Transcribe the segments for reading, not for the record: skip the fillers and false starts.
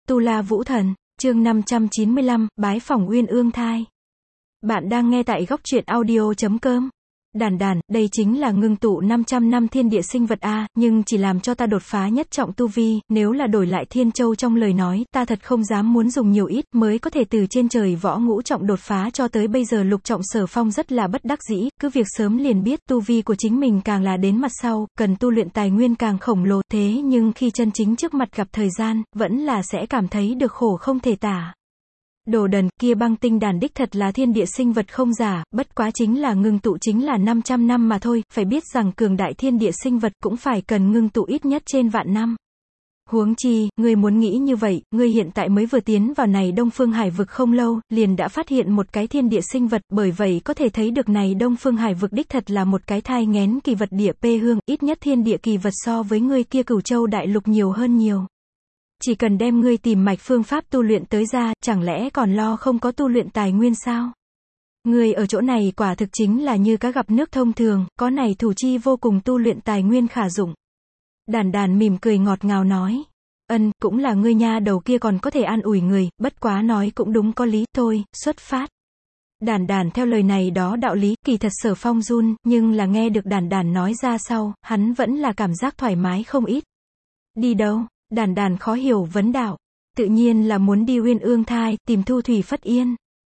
Tu La Vũ Thần, chương 595, bái phỏng Uyên Ương Thai. Bạn đang nghe tại góc truyện audio.com. Đàn đàn, đây chính là ngưng tụ 500 năm thiên địa sinh vật a, nhưng chỉ làm cho ta đột phá nhất trọng tu vi, nếu là đổi lại Thiên Châu trong lời nói, ta thật không dám muốn dùng nhiều ít, mới có thể từ trên trời võ ngũ trọng đột phá cho tới bây giờ lục trọng. Sở Phong rất là bất đắc dĩ, cứ việc sớm liền biết tu vi của chính mình càng là đến mặt sau, cần tu luyện tài nguyên càng khổng lồ, thế nhưng khi chân chính trước mặt gặp thời gian, vẫn là sẽ cảm thấy được khổ không thể tả. Đồ đần, kia băng tinh đàn đích thật là thiên địa sinh vật không giả, bất quá chính là ngưng tụ chính là 500 năm mà thôi, phải biết rằng cường đại thiên địa sinh vật cũng phải cần ngưng tụ ít nhất trên vạn năm. Huống chi, ngươi muốn nghĩ như vậy, ngươi hiện tại mới vừa tiến vào này Đông Phương Hải vực không lâu, liền đã phát hiện một cái thiên địa sinh vật, bởi vậy có thể thấy được này Đông Phương Hải vực đích thật là một cái thai nghén kỳ vật địa pê hương, ít nhất thiên địa kỳ vật so với ngươi kia Cửu Châu đại lục nhiều hơn nhiều. Chỉ cần đem ngươi tìm mạch phương pháp tu luyện tới ra, chẳng lẽ còn lo không có tu luyện tài nguyên sao? Ngươi ở chỗ này quả thực chính là như cá gặp nước thông thường, có này thủ chi vô cùng tu luyện tài nguyên khả dụng. Đàn đàn mỉm cười ngọt ngào nói. Cũng là ngươi nha đầu kia còn có thể an ủi người, bất quá nói cũng đúng có lý, thôi, xuất phát. Đàn đàn theo lời này đó đạo lý, kỳ thật Sở Phong run, nhưng là nghe được đàn đàn nói ra sau, hắn vẫn là cảm giác thoải mái không ít. Đi đâu? Đàn đàn khó hiểu vấn đạo. Tự nhiên là muốn đi Uyên Ương Thai, tìm Thu Thủy Phất Yên.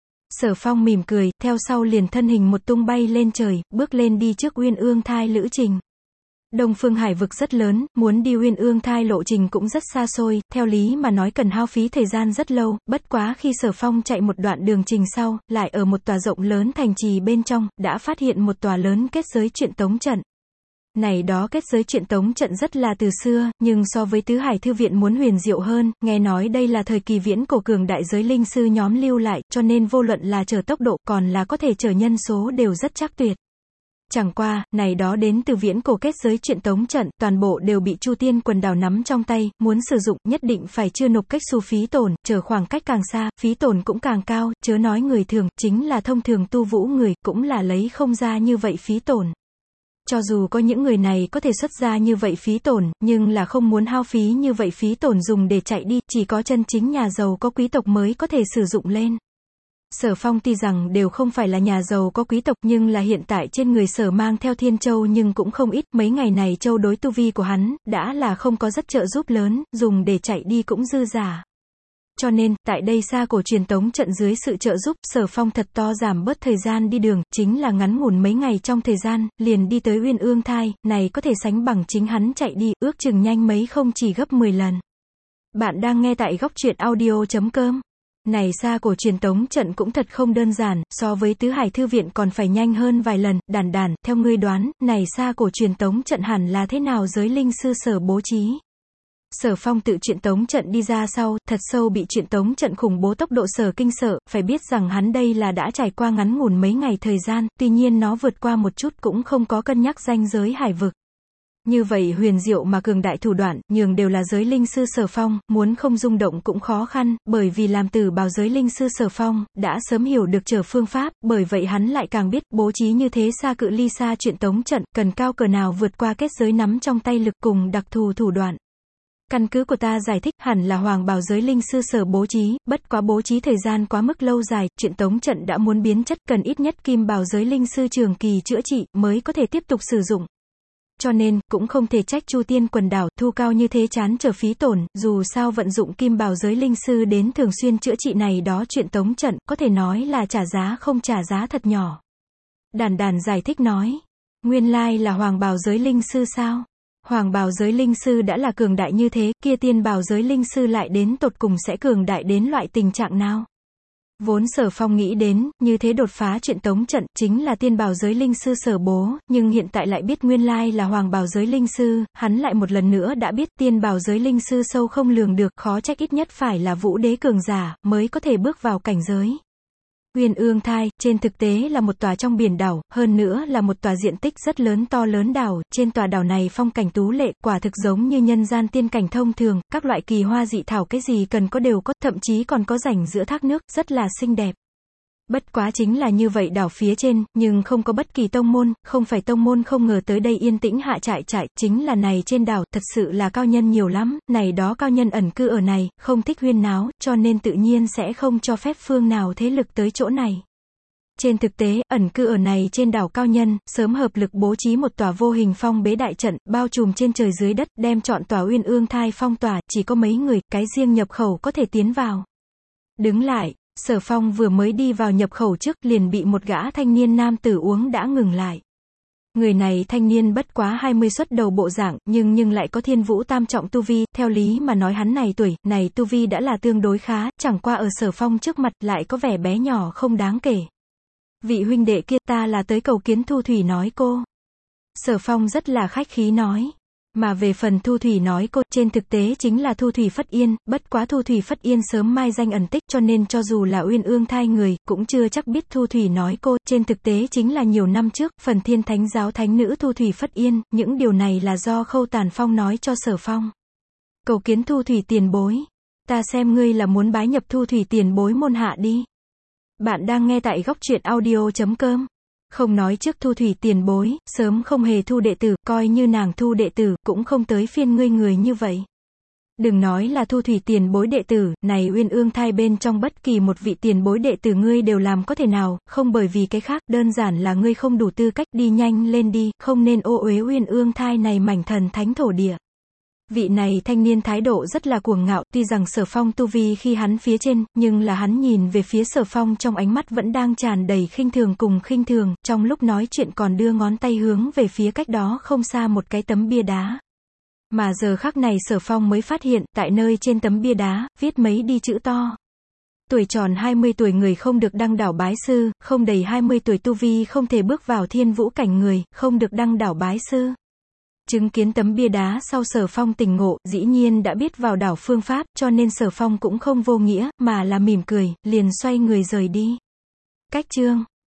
Sở Phong mỉm cười, theo sau liền thân hình một tung bay lên trời, bước lên đi trước Uyên Ương Thai lữ trình. Đông Phương Hải vực rất lớn, muốn đi Uyên Ương Thai lộ trình cũng rất xa xôi, theo lý mà nói cần hao phí thời gian rất lâu, bất quá khi Sở Phong chạy một đoạn đường trình sau, lại ở một tòa rộng lớn thành trì bên trong, đã phát hiện một tòa lớn kết giới truyện tống trận. Này đó kết giới truyện tống trận rất là từ xưa, nhưng so với Tứ Hải Thư viện muốn huyền diệu hơn, nghe nói đây là thời kỳ viễn cổ cường đại giới linh sư nhóm lưu lại, cho nên vô luận là chở tốc độ, còn là có thể chở nhân số đều rất chắc tuyệt. Chẳng qua, này đó đến từ viễn cổ kết giới truyện tống trận, toàn bộ đều bị Chu Tiên quần đảo nắm trong tay, muốn sử dụng, nhất định phải chưa nộp cách xu phí tổn, chở khoảng cách càng xa, phí tổn cũng càng cao, chớ nói người thường, chính là thông thường tu vũ người, cũng là lấy không ra như vậy phí tổn. Cho dù có những người này có thể xuất ra như vậy phí tổn, nhưng là không muốn hao phí như vậy phí tổn dùng để chạy đi, chỉ có chân chính nhà giàu có quý tộc mới có thể sử dụng lên. Sở Phong tuy rằng đều không phải là nhà giàu có quý tộc, nhưng là hiện tại trên người Sở mang theo Thiên Châu nhưng cũng không ít, mấy ngày này châu đối tu vi của hắn, đã là không có rất trợ giúp lớn, dùng để chạy đi cũng dư giả. Cho nên, tại đây xa cổ truyền tống trận dưới sự trợ giúp, Sở Phong thật to giảm bớt thời gian đi đường, chính là ngắn ngủn mấy ngày trong thời gian, liền đi tới Uyên Ương Thai, này có thể sánh bằng chính hắn chạy đi, ước chừng nhanh mấy không chỉ gấp 10 lần. Bạn đang nghe tại góc truyện audio.com. Này xa cổ truyền tống trận cũng thật không đơn giản, so với Tứ Hải Thư viện còn phải nhanh hơn vài lần. Đàn đàn, theo ngươi đoán, này xa cổ truyền tống trận hẳn là thế nào giới linh sư Sở bố trí? Sở Phong tự truyện tống trận đi ra sau, thật sâu bị truyện tống trận khủng bố tốc độ Sở kinh sợ, phải biết rằng hắn đây là đã trải qua ngắn ngủn mấy ngày thời gian, tuy nhiên nó vượt qua một chút cũng không có cân nhắc ranh giới hải vực. Như vậy huyền diệu mà cường đại thủ đoạn, nhường đều là giới linh sư Sở Phong, muốn không rung động cũng khó khăn, bởi vì làm từ bào giới linh sư Sở Phong, đã sớm hiểu được trở phương pháp, bởi vậy hắn lại càng biết, bố trí như thế xa cự ly xa truyện tống trận, cần cao cỡ nào vượt qua kết giới nắm trong tay lực cùng đặc thù thủ đoạn. Căn cứ của ta giải thích hẳn là hoàng bào giới linh sư Sở bố trí, bất quá bố trí thời gian quá mức lâu dài, truyện tống trận đã muốn biến chất, cần ít nhất kim bào giới linh sư trường kỳ chữa trị, mới có thể tiếp tục sử dụng. Cho nên, cũng không thể trách Chu Tiên quần đảo, thu cao như thế chán trở phí tổn, dù sao vận dụng kim bào giới linh sư đến thường xuyên chữa trị này đó truyện tống trận, có thể nói là trả giá không trả giá thật nhỏ. Đàn đàn giải thích nói, nguyên lai là hoàng bào giới linh sư sao? Hoàng bào giới linh sư đã là cường đại như thế, kia tiên bào giới linh sư lại đến tột cùng sẽ cường đại đến loại tình trạng nào? Vốn Sở Phong nghĩ đến, như thế đột phá truyện tống trận, chính là tiên bào giới linh sư Sở bố, nhưng hiện tại lại biết nguyên lai là hoàng bào giới linh sư, hắn lại một lần nữa đã biết tiên bào giới linh sư sâu không lường được, khó trách ít nhất phải là vũ đế cường giả, mới có thể bước vào cảnh giới. Uyên Ương Thai, trên thực tế là một tòa trong biển đảo, hơn nữa là một tòa diện tích rất lớn to lớn đảo, trên tòa đảo này phong cảnh tú lệ, quả thực giống như nhân gian tiên cảnh thông thường, các loại kỳ hoa dị thảo cái gì cần có đều có, thậm chí còn có rảnh giữa thác nước, rất là xinh đẹp. Bất quá chính là như vậy đảo phía trên, nhưng không có bất kỳ tông môn, không phải tông môn không ngờ tới đây yên tĩnh hạ trại, chính là này trên đảo, thật sự là cao nhân nhiều lắm, này đó cao nhân ẩn cư ở này, không thích huyên náo, cho nên tự nhiên sẽ không cho phép phương nào thế lực tới chỗ này. Trên thực tế, ẩn cư ở này trên đảo cao nhân, sớm hợp lực bố trí một tòa vô hình phong bế đại trận, bao trùm trên trời dưới đất, đem trọn tòa Uyên Ương Thai phong tỏa, chỉ có mấy người, cái riêng nhập khẩu có thể tiến vào. Đứng lại, Sở Phong vừa mới đi vào nhập khẩu trước, liền bị một gã thanh niên nam tử uống đã ngừng lại. Người này thanh niên bất quá 20 xuất đầu bộ dạng, nhưng lại có thiên vũ tam trọng tu vi, theo lý mà nói hắn này tuổi, này tu vi đã là tương đối khá, chẳng qua ở Sở Phong trước mặt lại có vẻ bé nhỏ không đáng kể. Vị huynh đệ kia, ta là tới cầu kiến Thu Thủy nói cô. Sở Phong rất là khách khí nói. Mà về phần Thu Thủy nói cô, trên thực tế chính là Thu Thủy Phất Yên, bất quá Thu Thủy Phất Yên sớm mai danh ẩn tích cho nên cho dù là Uyên Ương Thai người, cũng chưa chắc biết Thu Thủy nói cô, trên thực tế chính là nhiều năm trước, phần Thiên Thánh giáo thánh nữ Thu Thủy Phất Yên, những điều này là do Khâu Tàn Phong nói cho Sở Phong. Cầu kiến Thu Thủy tiền bối. Ta xem ngươi là muốn bái nhập Thu Thủy tiền bối môn hạ đi. Bạn đang nghe tại góc truyện audio.com. Không nói trước Thu Thủy tiền bối, sớm không hề thu đệ tử, coi như nàng thu đệ tử, cũng không tới phiên ngươi người như vậy. Đừng nói là Thu Thủy tiền bối đệ tử, này Uyên Ương Thai bên trong bất kỳ một vị tiền bối đệ tử ngươi đều làm có thể nào, không bởi vì cái khác, đơn giản là ngươi không đủ tư cách, đi nhanh lên đi, không nên ô uế Uyên Ương Thai này mảnh thần thánh thổ địa. Vị này thanh niên thái độ rất là cuồng ngạo, tuy rằng Sở Phong tu vi khi hắn phía trên, nhưng là hắn nhìn về phía Sở Phong trong ánh mắt vẫn đang tràn đầy khinh thường cùng khinh thường, trong lúc nói chuyện còn đưa ngón tay hướng về phía cách đó không xa một cái tấm bia đá. Mà giờ khắc này Sở Phong mới phát hiện, tại nơi trên tấm bia đá, viết mấy đi chữ to. Tuổi tròn 20 tuổi người không được đăng đảo bái sư, không đầy 20 tuổi tu vi không thể bước vào thiên vũ cảnh người, không được đăng đảo bái sư. Chứng kiến tấm bia đá sau Sở Phong tỉnh ngộ, dĩ nhiên đã biết vào đảo phương pháp, cho nên Sở Phong cũng không vô nghĩa, mà là mỉm cười, liền xoay người rời đi. Cách chương